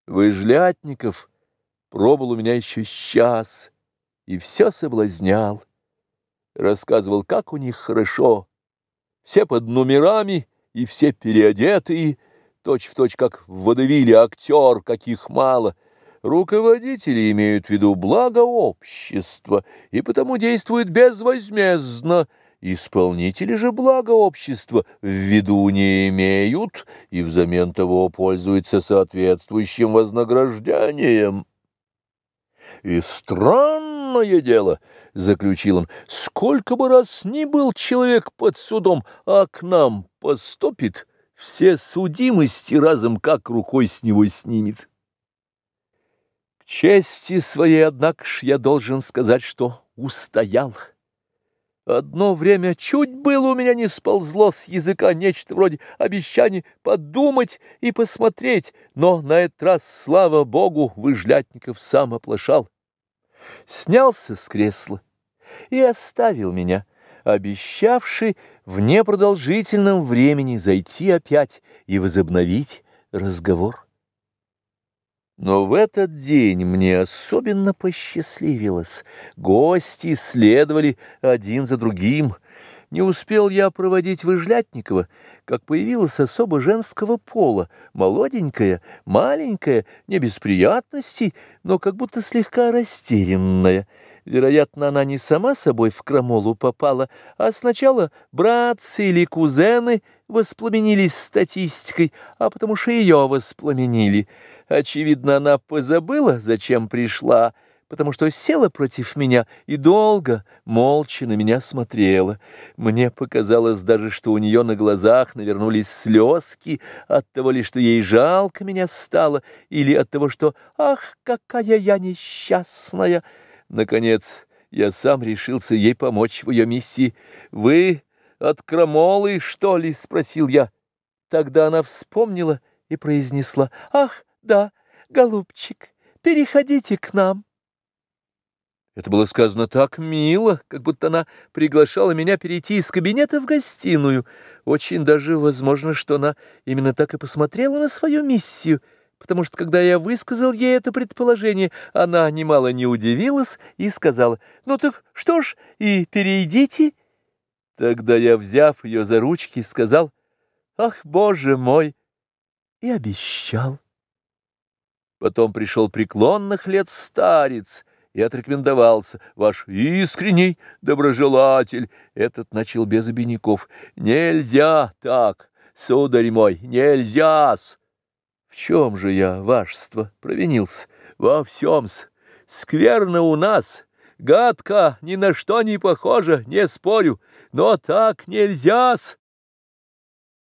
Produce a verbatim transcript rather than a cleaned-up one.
Выжлятников пробыл у меня еще час и все соблазнял. Рассказывал, как у них хорошо, все под номерами и все переодетые, точь-в-точь, как в водевиле актер, каких мало. Руководители имеют в виду благо общества и потому действуют безвозмездно. Исполнители же блага общества в виду не имеют и взамен того пользуются соответствующим вознаграждением. И странное дело, — заключил он, — сколько бы раз ни был человек под судом, а к нам поступит, все судимости разом как рукой с него снимет. К чести своей, однако ж, я должен сказать, что устоял. Одно время чуть было у меня не сползло с языка нечто вроде обещаний подумать и посмотреть, но на этот раз, слава богу, Выжлятников сам оплошал. Снялся с кресла и оставил меня, обещавший в непродолжительном времени зайти опять и возобновить разговор. Но в этот день мне особенно посчастливилось. Гости следовали один за другим. Не успел я проводить Выжлятникова, как появилась особа женского пола, молоденькая, маленькая, не без приятностей, но как будто слегка растерянная. Вероятно, она не сама собой в крамолу попала, а сначала братцы или кузены воспламенились статистикой, а потому что ее воспламенили. Очевидно, она позабыла, зачем пришла, потому что села против меня и долго, молча на меня смотрела. Мне показалось даже, что у нее на глазах навернулись слезки от того ли, что ей жалко меня стало, или от того, что «ах, какая я несчастная!» Наконец, я сам решился ей помочь в ее миссии. «Вы от крамолы, что ли?» — спросил я. Тогда она вспомнила и произнесла: «Ах, да, голубчик, переходите к нам». Это было сказано так мило, как будто она приглашала меня перейти из кабинета в гостиную. Очень даже возможно, что она именно так и посмотрела на свою миссию, потому что, когда я высказал ей это предположение, она немало не удивилась и сказала: «Ну так что ж, и перейдите». Тогда я, взяв ее за ручки, сказал: «Ах, Боже мой!» и обещал. Потом пришел преклонных лет старец и отрекомендовался: «Ваш искренний доброжелатель». Этот начал без обиняков: «Нельзя так, сударь мой, нельзя-с». В чем же я, вашество, провинился? Во всем-с. Скверно у нас, гадко, ни на что не похоже, не спорю, но так нельзя-с.